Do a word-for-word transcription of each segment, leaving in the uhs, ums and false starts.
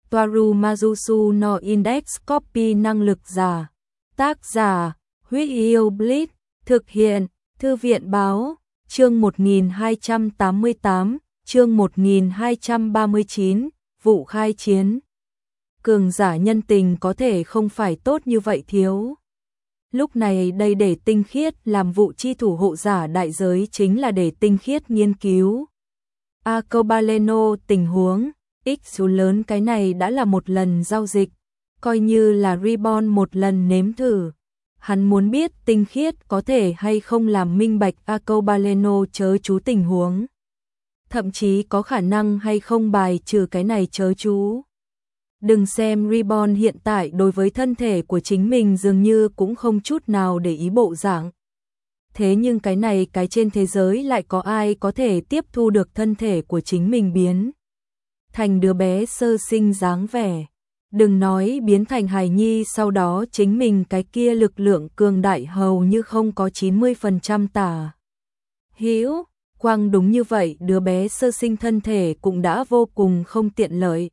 Toaru Majusu no Index Copy năng lực giả. Tác giả, Huyết Yêu Blitz, thực hiện, Thư viện báo, chương một nghìn hai trăm tám mươi tám, chương một nghìn hai trăm ba mươi chín, vụ khai chiến. Cường giả nhân tình có thể không phải tốt như vậy thiếu. Lúc này đây để tinh khiết làm vụ chi thủ hộ giả đại giới chính là để tinh khiết nghiên cứu. Arcobaleno tình huống, x số lớn cái này đã là một lần giao dịch, coi như là Reborn một lần nếm thử. Hắn muốn biết tinh khiết có thể hay không làm minh bạch Arcobaleno chớ chú tình huống. Thậm chí có khả năng hay không bài trừ cái này chớ chú. Đừng xem Reborn hiện tại đối với thân thể của chính mình dường như cũng không chút nào để ý bộ dạng. Thế nhưng cái này cái trên thế giới lại có ai có thể tiếp thu được thân thể của chính mình biến thành đứa bé sơ sinh dáng vẻ. Đừng nói biến thành hài nhi sau đó chính mình cái kia lực lượng cường đại hầu như không có chín mươi phần trăm tả hữu. Quang đúng như vậy đứa bé sơ sinh thân thể cũng đã vô cùng không tiện lợi.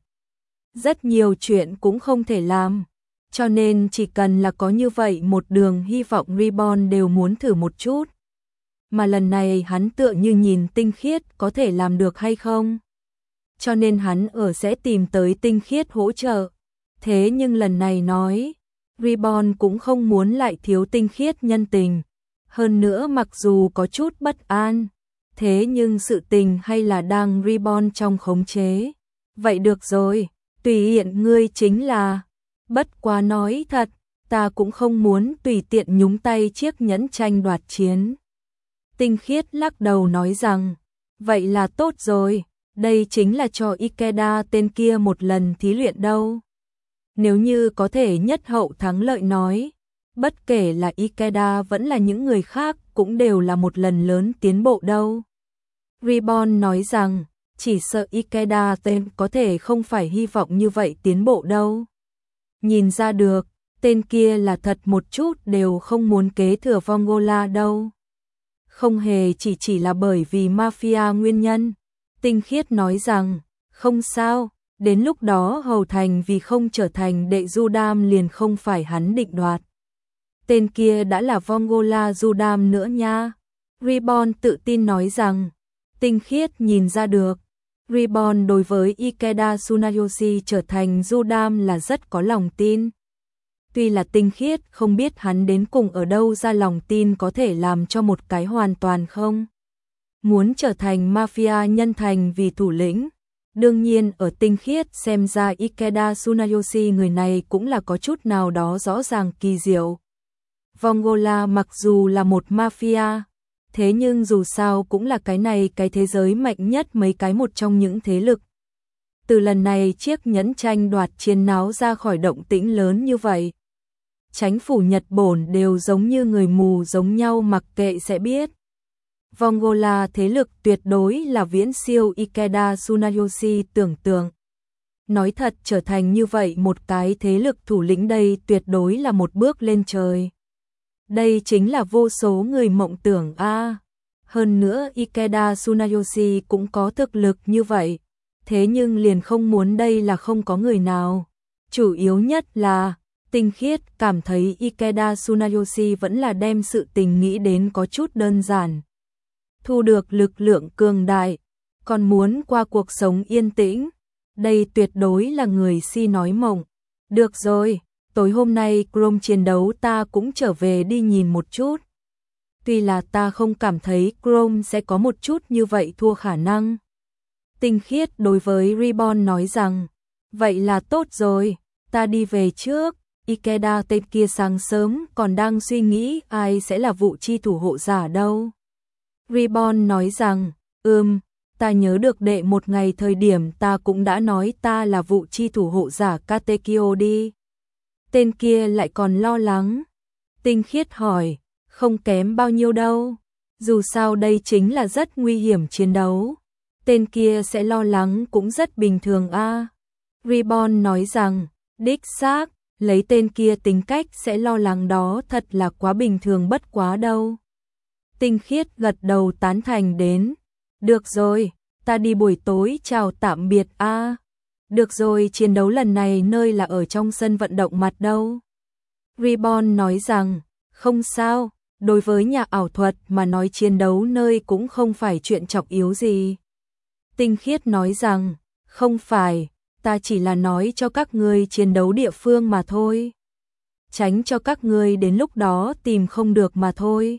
Rất nhiều chuyện cũng không thể làm. Cho nên chỉ cần là có như vậy một đường hy vọng Reborn đều muốn thử một chút. Mà lần này hắn tựa như nhìn tinh khiết có thể làm được hay không. Cho nên hắn ở sẽ tìm tới tinh khiết hỗ trợ. Thế nhưng lần này nói, Reborn cũng không muốn lại thiếu tinh khiết nhân tình. Hơn nữa mặc dù có chút bất an, thế nhưng sự tình hay là đang Reborn trong khống chế. Vậy được rồi, tùy tiện ngươi chính là... Bất quá nói thật, ta cũng không muốn tùy tiện nhúng tay chiếc nhẫn tranh đoạt chiến. Tinh khiết lắc đầu nói rằng, vậy là tốt rồi, đây chính là cho Ikeda tên kia một lần thí luyện đâu. Nếu như có thể nhất hậu thắng lợi nói, bất kể là Ikeda vẫn là những người khác cũng đều là một lần lớn tiến bộ đâu. Reborn nói rằng, chỉ sợ Ikeda tên có thể không phải hy vọng như vậy tiến bộ đâu. Nhìn ra được, tên kia là thật một chút đều không muốn kế thừa Vongola đâu. Không hề chỉ chỉ là bởi vì mafia nguyên nhân. Tinh khiết nói rằng, không sao, đến lúc đó Hầu Thành vì không trở thành đệ Judam liền không phải hắn định đoạt. Tên kia đã là Vongola Judam nữa nha. Reborn tự tin nói rằng, tinh khiết nhìn ra được. Reborn đối với Ikeda Tsunayoshi trở thành Judam là rất có lòng tin. Tuy là tinh khiết không biết hắn đến cùng ở đâu ra lòng tin có thể làm cho một cái hoàn toàn không. Muốn trở thành mafia nhân thành vì thủ lĩnh. Đương nhiên ở tinh khiết xem ra Ikeda Tsunayoshi người này cũng là có chút nào đó rõ ràng kỳ diệu. Vongola mặc dù là một mafia, thế nhưng dù sao cũng là cái này cái thế giới mạnh nhất mấy cái một trong những thế lực. Từ lần này chiếc nhẫn tranh đoạt chiến náo ra khỏi động tĩnh lớn như vậy. Chánh phủ Nhật Bổn đều giống như người mù giống nhau mặc kệ sẽ biết. Vongola thế lực tuyệt đối là viễn siêu Ikeda Tsunayoshi tưởng tượng. Nói thật trở thành như vậy một cái thế lực thủ lĩnh đây tuyệt đối là một bước lên trời. Đây chính là vô số người mộng tưởng a. À, hơn nữa Ikeda Tsunayoshi cũng có thực lực như vậy. Thế nhưng liền không muốn đây là không có người nào. Chủ yếu nhất là tinh khiết cảm thấy Ikeda Tsunayoshi vẫn là đem sự tình nghĩ đến có chút đơn giản. Thu được lực lượng cường đại, còn muốn qua cuộc sống yên tĩnh. Đây tuyệt đối là người si nói mộng. Được rồi, tối hôm nay Chrome chiến đấu ta cũng trở về đi nhìn một chút. Tuy là ta không cảm thấy Chrome sẽ có một chút như vậy thua khả năng. Tinh khiết đối với Reborn nói rằng, vậy là tốt rồi, ta đi về trước. Ikeda tên kia sáng sớm còn đang suy nghĩ ai sẽ là vụ chi thủ hộ giả đâu. Reborn nói rằng, ừm, ta nhớ được đệ một ngày thời điểm ta cũng đã nói ta là vụ chi thủ hộ giả Katekyo đi. Tên kia lại còn lo lắng. Tinh khiết hỏi, không kém bao nhiêu đâu. Dù sao đây chính là rất nguy hiểm chiến đấu. Tên kia sẽ lo lắng cũng rất bình thường a. À. Reborn nói rằng, đích xác, lấy tên kia tính cách sẽ lo lắng đó thật là quá bình thường bất quá đâu. Tinh khiết gật đầu tán thành đến. Được rồi, ta đi buổi tối chào tạm biệt a. À. Được rồi, chiến đấu lần này nơi là ở trong sân vận động mặt đâu. Reborn nói rằng, không sao, đối với nhà ảo thuật mà nói chiến đấu nơi cũng không phải chuyện trọng yếu gì. Tinh Khiết nói rằng, không phải, ta chỉ là nói cho các ngươi chiến đấu địa phương mà thôi. Tránh cho các ngươi đến lúc đó tìm không được mà thôi.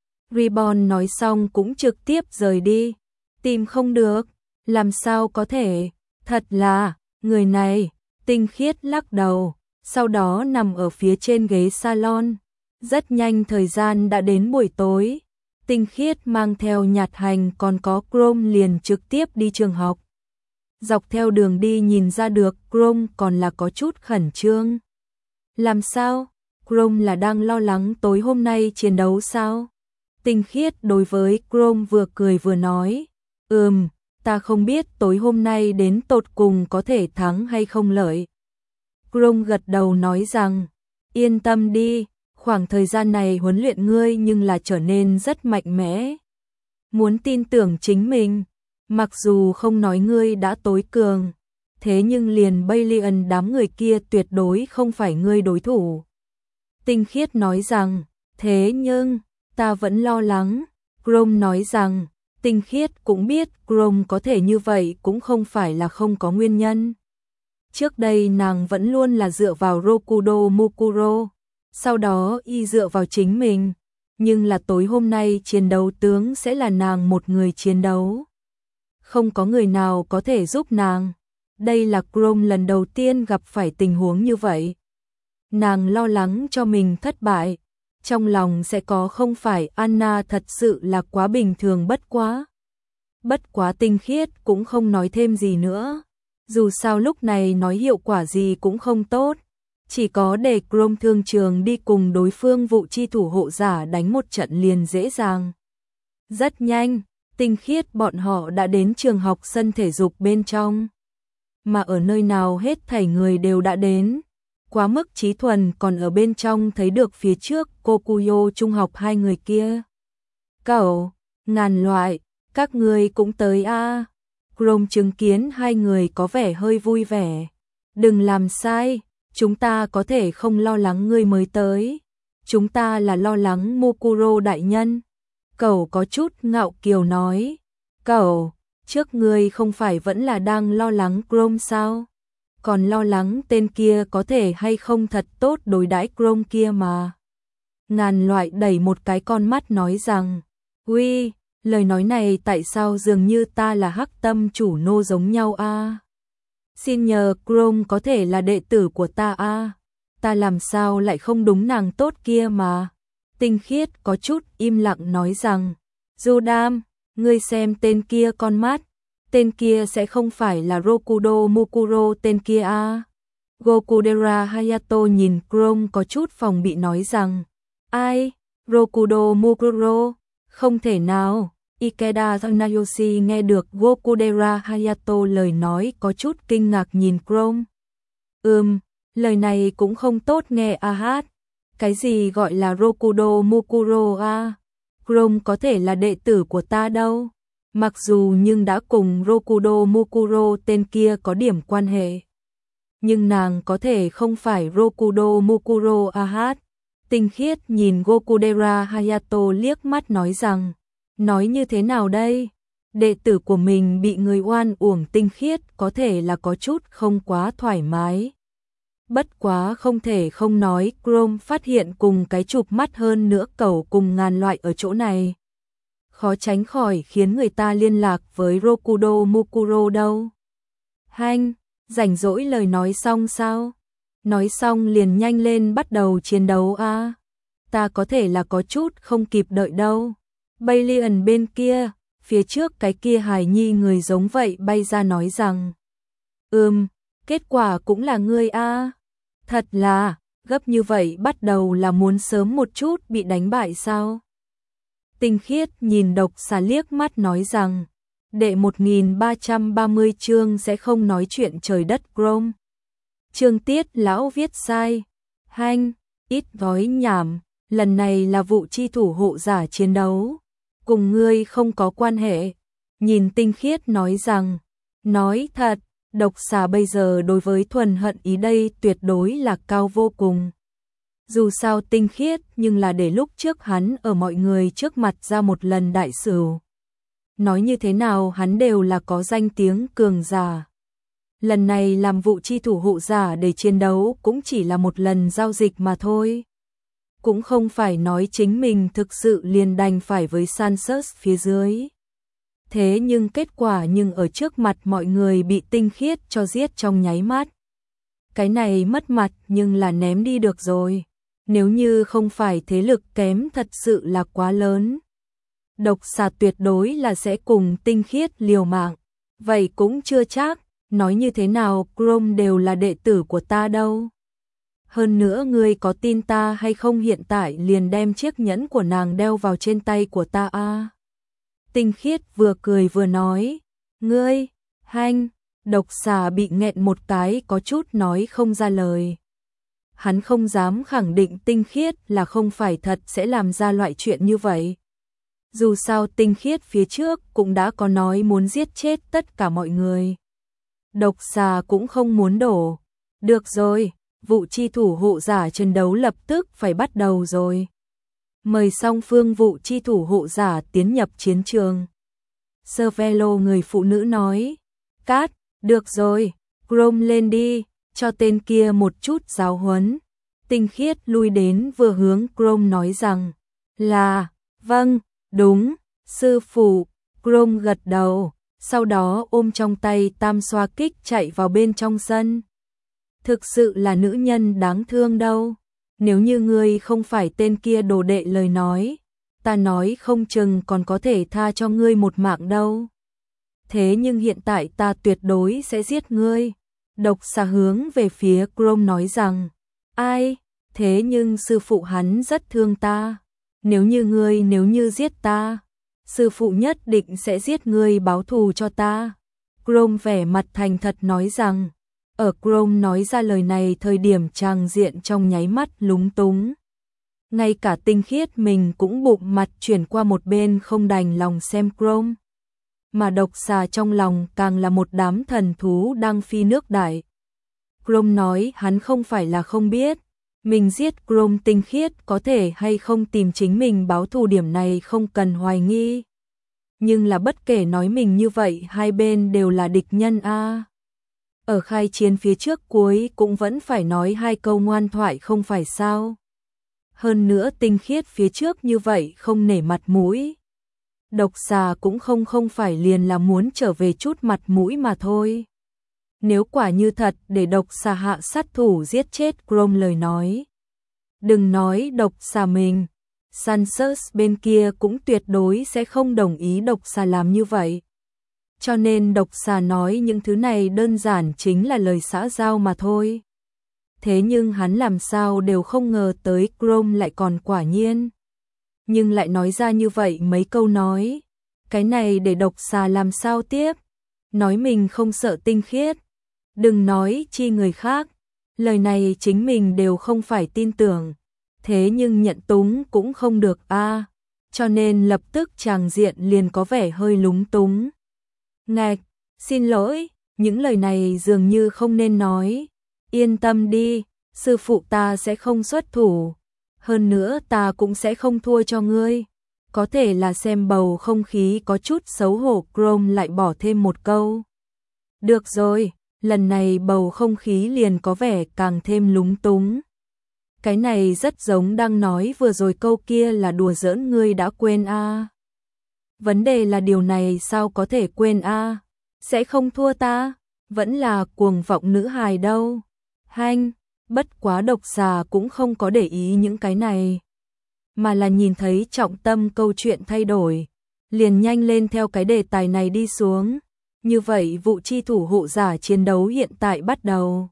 Reborn nói xong cũng trực tiếp rời đi. Tìm không được, làm sao có thể, thật là, người này, Tinh Khiết lắc đầu, sau đó nằm ở phía trên ghế salon. Rất nhanh thời gian đã đến buổi tối, Tinh Khiết mang theo Nhạt Hành còn có Chrome liền trực tiếp đi trường học. Dọc theo đường đi nhìn ra được Chrome còn là có chút khẩn trương. Làm sao? Chrome là đang lo lắng tối hôm nay chiến đấu sao? Tinh Khiết đối với Chrome vừa cười vừa nói, ừm, ta không biết tối hôm nay đến tột cùng có thể thắng hay không lợi. Chrome gật đầu nói rằng, yên tâm đi, khoảng thời gian này huấn luyện ngươi nhưng là trở nên rất mạnh mẽ. Muốn tin tưởng chính mình, mặc dù không nói ngươi đã tối cường, thế nhưng liền Balian đám người kia tuyệt đối không phải ngươi đối thủ. Tinh Khiết nói rằng, thế nhưng, ta vẫn lo lắng. Chrome nói rằng, Tinh Khiết cũng biết Chrome có thể như vậy cũng không phải là không có nguyên nhân. Trước đây nàng vẫn luôn là dựa vào Rokudo Mukuro, sau đó y dựa vào chính mình, nhưng là tối hôm nay chiến đấu tướng sẽ là nàng một người chiến đấu. Không có người nào có thể giúp nàng. Đây là Chrome lần đầu tiên gặp phải tình huống như vậy. Nàng lo lắng cho mình thất bại. Trong lòng sẽ có không phải Anna thật sự là quá bình thường bất quá. Bất quá Tinh Khiết cũng không nói thêm gì nữa. Dù sao lúc này nói hiệu quả gì cũng không tốt. Chỉ có để Chrome thương trường đi cùng đối phương vụ chi thủ hộ giả đánh một trận liền dễ dàng. Rất nhanh, Tinh Khiết bọn họ đã đến trường học sân thể dục bên trong. Mà ở nơi nào hết thảy người đều đã đến. Quá mức Trí Thuần còn ở bên trong thấy được phía trước Kokuyo trung học hai người kia. Cẩu, Ngàn Loại, các người cũng tới a. À. Chrome chứng kiến hai người có vẻ hơi vui vẻ. Đừng làm sai, chúng ta có thể không lo lắng ngươi mới tới. Chúng ta là lo lắng Mukuro đại nhân. Cẩu có chút ngạo kiều nói. Cẩu, trước ngươi không phải vẫn là đang lo lắng Chrome sao? Còn lo lắng tên kia có thể hay không thật tốt đối đãi Chrome kia mà. Ngàn Loại đẩy một cái con mắt nói rằng, uy, lời nói này tại sao dường như ta là hắc tâm chủ nô giống nhau a? À? Xin nhờ Chrome có thể là đệ tử của ta a? À? Ta làm sao lại không đúng nàng tốt kia mà. Tinh Khiết có chút im lặng nói rằng, Judam, ngươi xem tên kia con mắt. Tên kia sẽ không phải là Rokudo Mukuro tên kia a? À? Gokudera Hayato nhìn Chrome có chút phòng bị nói rằng, ai? Rokudo Mukuro? Không thể nào. Ikeda Tanayoshi nghe được Gokudera Hayato lời nói có chút kinh ngạc nhìn Chrome. Ừm, lời này cũng không tốt nghe a hát. Cái gì gọi là Rokudo Mukuro a? À? Chrome có thể là đệ tử của ta đâu. Mặc dù nhưng đã cùng Rokudo Mukuro tên kia có điểm quan hệ. Nhưng nàng có thể không phải Rokudo Mukuro a hát. Tinh Khiết nhìn Gokudera Hayato liếc mắt nói rằng, nói như thế nào đây? Đệ tử của mình bị người oan uổng. Tinh Khiết có thể là có chút không quá thoải mái. Bất quá không thể không nói Chrome phát hiện cùng cái chụp mắt hơn nữa cẩu cùng Ngàn Loại ở chỗ này. Khó tránh khỏi khiến người ta liên lạc với Rokudo Mukuro đâu. Hanh, rảnh rỗi lời nói xong sao? Nói xong liền nhanh lên bắt đầu chiến đấu a. À? Ta có thể là có chút không kịp đợi đâu. Balian bên kia, phía trước cái kia hài nhi người giống vậy bay ra nói rằng, ừm, kết quả cũng là ngươi a. À? Thật là, gấp như vậy bắt đầu là muốn sớm một chút bị đánh bại sao? Tinh Khiết nhìn Độc Xà liếc mắt nói rằng, đệ một nghìn ba trăm ba mươi chương sẽ không nói chuyện trời đất Chrome. Chương tiết lão viết sai. Hanh, ít gói nhảm, lần này là vụ chi thủ hộ giả chiến đấu. Cùng ngươi không có quan hệ. Nhìn Tinh Khiết nói rằng, nói thật, Độc xà bây giờ đối với thuần hận ý đây tuyệt đối là cao vô cùng. Dù sao tinh khiết nhưng là để lúc trước hắn ở mọi người trước mặt ra một lần đại sửu. Nói như thế nào hắn đều là có danh tiếng cường giả. Lần này làm vụ chi thủ hộ giả để chiến đấu cũng chỉ là một lần giao dịch mà thôi. Cũng không phải nói chính mình thực sự liền đành phải với Sansus phía dưới. Thế nhưng kết quả nhưng ở trước mặt mọi người bị tinh khiết cho giết trong nháy mắt. Cái này mất mặt nhưng là ném đi được rồi. Nếu như không phải thế lực kém thật sự là quá lớn. Độc xà tuyệt đối là sẽ cùng tinh khiết liều mạng. Vậy cũng chưa chắc, nói như thế nào Chrome đều là đệ tử của ta đâu. Hơn nữa ngươi có tin ta hay không hiện tại liền đem chiếc nhẫn của nàng đeo vào trên tay của ta a. À? Tinh khiết vừa cười vừa nói, ngươi, hanh, độc xà bị nghẹn một cái có chút nói không ra lời. Hắn không dám khẳng định tinh khiết là không phải thật sẽ làm ra loại chuyện như vậy. Dù sao tinh khiết phía trước cũng đã có nói muốn giết chết tất cả mọi người. Độc xà cũng không muốn đổ. Được rồi, vụ chi thủ hộ giả trận đấu lập tức phải bắt đầu rồi. Mời song phương vụ chi thủ hộ giả tiến nhập chiến trường. Cervelo người phụ nữ nói. Cát, được rồi, Chrome lên đi, cho tên kia một chút giáo huấn. Tinh khiết lui đến vừa hướng Chrome nói rằng. Là, vâng, đúng, sư phụ. Chrome gật đầu, sau đó ôm trong tay tam xoa kích chạy vào bên trong sân. Thực sự là nữ nhân đáng thương đâu. Nếu như ngươi không phải tên kia đồ đệ lời nói, ta nói không chừng còn có thể tha cho ngươi một mạng đâu. Thế nhưng hiện tại ta tuyệt đối sẽ giết ngươi. Độc xà hướng về phía Chrome nói rằng, ai, thế nhưng sư phụ hắn rất thương ta. Nếu như ngươi nếu như giết ta, sư phụ nhất định sẽ giết ngươi báo thù cho ta. Chrome vẻ mặt thành thật nói rằng, ở Chrome nói ra lời này thời điểm tràng diện trong nháy mắt lúng túng. Ngay cả tinh khiết mình cũng bụng mặt chuyển qua một bên không đành lòng xem Chrome. Mà độc xà trong lòng càng là một đám thần thú đang phi nước đại. Chrome nói hắn không phải là không biết, mình giết Chrome tinh khiết có thể hay không tìm chính mình báo thù điểm này không cần hoài nghi. Nhưng là bất kể nói mình như vậy hai bên đều là địch nhân a. Ở khai chiến phía trước cuối cũng vẫn phải nói hai câu ngoan thoại không phải sao. Hơn nữa tinh khiết phía trước như vậy không nể mặt mũi. Độc xà cũng không không phải liền là muốn trở về chút mặt mũi mà thôi. Nếu quả như thật để độc xà hạ sát thủ giết chết Chrome lời nói. Đừng nói độc xà mình, Sansus bên kia cũng tuyệt đối sẽ không đồng ý độc xà làm như vậy. Cho nên độc xà nói những thứ này đơn giản chính là lời xã giao mà thôi. Thế nhưng hắn làm sao đều không ngờ tới Chrome lại còn quả nhiên. Nhưng lại nói ra như vậy mấy câu nói. Cái này để độc xà làm sao tiếp. Nói mình không sợ tinh khiết. Đừng nói chi người khác. Lời này chính mình đều không phải tin tưởng. Thế nhưng nhận túng cũng không được a. Cho nên lập tức tràng diện liền có vẻ hơi lúng túng. Ngạch, xin lỗi, những lời này dường như không nên nói. Yên tâm đi, sư phụ ta sẽ không xuất thủ. Hơn nữa ta cũng sẽ không thua cho ngươi. Có thể là xem bầu không khí có chút xấu hổ, Chrome lại bỏ thêm một câu. Được rồi, lần này bầu không khí liền có vẻ càng thêm lúng túng. Cái này rất giống đang nói vừa rồi câu kia là đùa giỡn, ngươi đã quên a. À. Vấn đề là điều này sao có thể quên a? À? Sẽ không thua ta, vẫn là cuồng vọng nữ hài đâu. Hanh, bất quá độc xà cũng không có để ý những cái này, mà là nhìn thấy trọng tâm câu chuyện thay đổi, liền nhanh lên theo cái đề tài này đi xuống. Như vậy vụ chi thủ hộ giả chiến đấu hiện tại bắt đầu.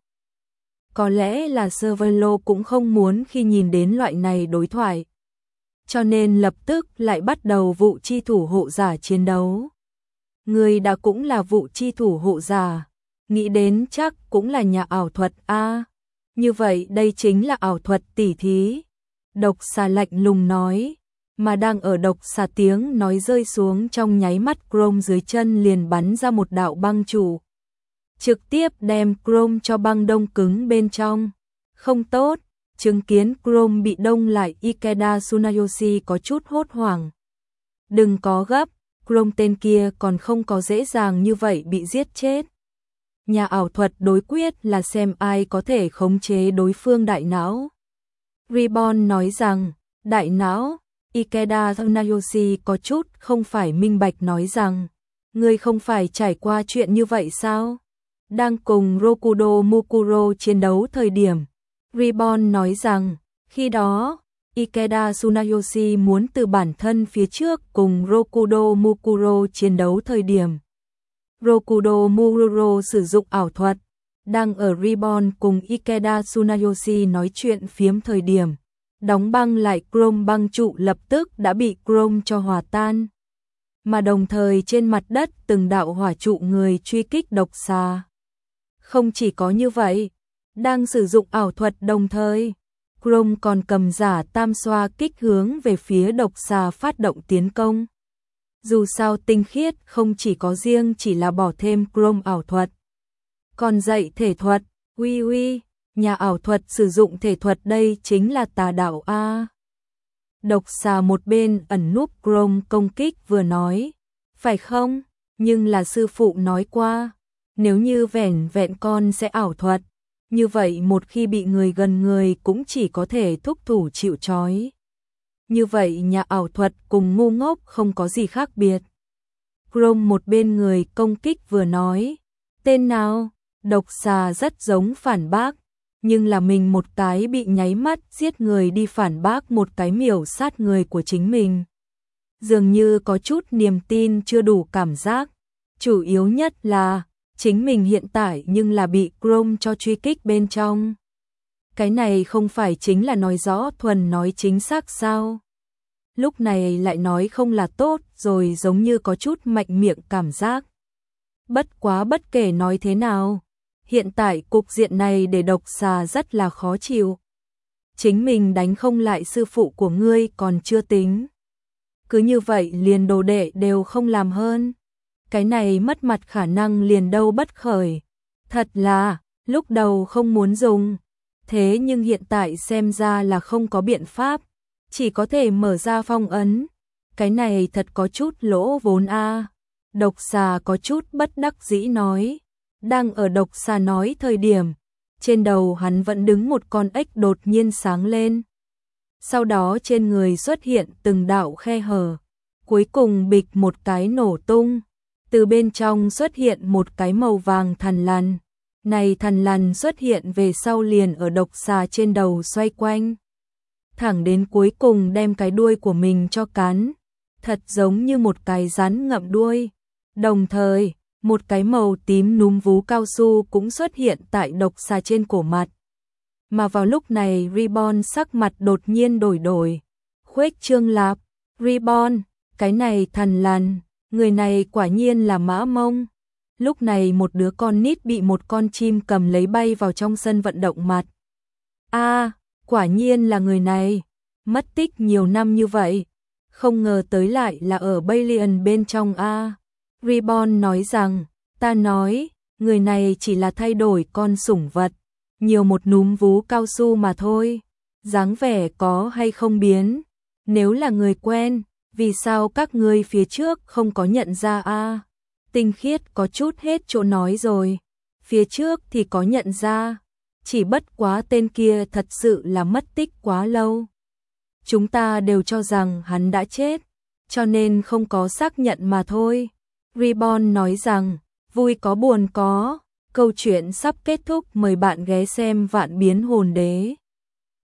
Có lẽ là Cervelo cũng không muốn khi nhìn đến loại này đối thoại. Cho nên lập tức lại bắt đầu vụ chi thủ hộ giả chiến đấu. Người đã cũng là vụ chi thủ hộ giả, nghĩ đến chắc cũng là nhà ảo thuật a. À, như vậy đây chính là ảo thuật tỉ thí. Độc xà lạnh lùng nói, mà đang ở độc xà tiếng nói rơi xuống trong nháy mắt, Chrome dưới chân liền bắn ra một đạo băng trụ. trực tiếp đem Chrome cho băng đông cứng bên trong. Không tốt, chứng kiến Chrome bị đông lại, Ikeda Tsunayoshi có chút hốt hoảng. Đừng có gấp, Chrome tên kia còn không có dễ dàng như vậy bị giết chết. Nhà ảo thuật đối quyết là xem ai có thể khống chế đối phương đại não. Reborn nói rằng, đại não, Ikeda Tsunayoshi có chút không phải minh bạch nói rằng, ngươi không phải trải qua chuyện như vậy sao? Đang cùng Rokudo Mukuro chiến đấu thời điểm, Reborn nói rằng, khi đó, Ikeda Tsunayoshi muốn từ bản thân phía trước cùng Rokudo Mukuro chiến đấu thời điểm. Rokudo Mukuro sử dụng ảo thuật, đang ở Reborn cùng Ikeda Tsunayoshi nói chuyện phiếm thời điểm, đóng băng lại Chrome băng trụ lập tức đã bị Chrome cho hòa tan. Mà đồng thời trên mặt đất từng đạo hỏa trụ người truy kích độc xà. Không chỉ có như vậy, đang sử dụng ảo thuật đồng thời, Chrome còn cầm giả tam xoa kích hướng về phía độc xà phát động tiến công. Dù sao tinh khiết không chỉ có riêng chỉ là bỏ thêm Chrome ảo thuật, còn dạy thể thuật, uy uy, nhà ảo thuật sử dụng thể thuật đây chính là tà đạo a. Độc xà một bên ẩn núp Chrome công kích vừa nói, phải không? Nhưng là sư phụ nói qua, nếu như vẻn vẹn con sẽ ảo thuật, như vậy một khi bị người gần người cũng chỉ có thể thúc thủ chịu trói. Như vậy nhà ảo thuật cùng ngu ngốc không có gì khác biệt. Chrome một bên người công kích vừa nói, tên nào? Độc xà rất giống phản bác, nhưng là mình một cái bị nháy mắt giết người đi phản bác một cái miểu sát người của chính mình. Dường như có chút niềm tin chưa đủ cảm giác, chủ yếu nhất là chính mình hiện tại nhưng là bị Chrome cho truy kích bên trong. Cái này không phải chính là nói rõ thuần nói chính xác sao? Lúc này lại nói không là tốt rồi, giống như có chút mạnh miệng cảm giác. Bất quá bất kể nói thế nào, hiện tại cục diện này để độc xà rất là khó chịu. Chính mình đánh không lại sư phụ của ngươi còn chưa tính. Cứ như vậy liền đồ đệ đều không làm hơn. Cái này mất mặt khả năng liền đâu bất khởi. Thật là, lúc đầu không muốn dùng. Thế nhưng hiện tại xem ra là không có biện pháp. Chỉ có thể mở ra phong ấn. Cái này thật có chút lỗ vốn a. Độc xà có chút bất đắc dĩ nói. Đang ở độc xà nói thời điểm, trên đầu hắn vẫn đứng một con ếch đột nhiên sáng lên. Sau đó trên người xuất hiện từng đạo khe hở, cuối cùng bịch một cái nổ tung. Từ bên trong xuất hiện một cái màu vàng thằn lằn. Này thằn lằn xuất hiện về sau liền ở độc xà trên đầu xoay quanh. Thẳng đến cuối cùng đem cái đuôi của mình cho cắn. Thật giống như một cái rắn ngậm đuôi. Đồng thời, một cái màu tím núm vú cao su cũng xuất hiện tại độc xà trên cổ mặt. Mà vào lúc này Reborn sắc mặt đột nhiên đổi đổi. Khuếch trương lạp, Reborn, cái này thằn lằn, người này quả nhiên là Mã Mông. Lúc này một đứa con nít bị một con chim cầm lấy bay vào trong sân vận động mặt. A, à, quả nhiên là người này, mất tích nhiều năm như vậy, không ngờ tới lại là ở Balian bên trong a. À. Reborn nói rằng, ta nói, người này chỉ là thay đổi con sủng vật, nhiều một núm vú cao su mà thôi, dáng vẻ có hay không biến, nếu là người quen, vì sao các ngươi phía trước không có nhận ra a? À? Tinh khiết có chút hết chỗ nói rồi, phía trước thì có nhận ra, chỉ bất quá tên kia thật sự là mất tích quá lâu. Chúng ta đều cho rằng hắn đã chết, cho nên không có xác nhận mà thôi. Reborn nói rằng, vui có buồn có, câu chuyện sắp kết thúc, mời bạn ghé xem Vạn Biến Hồn Đế.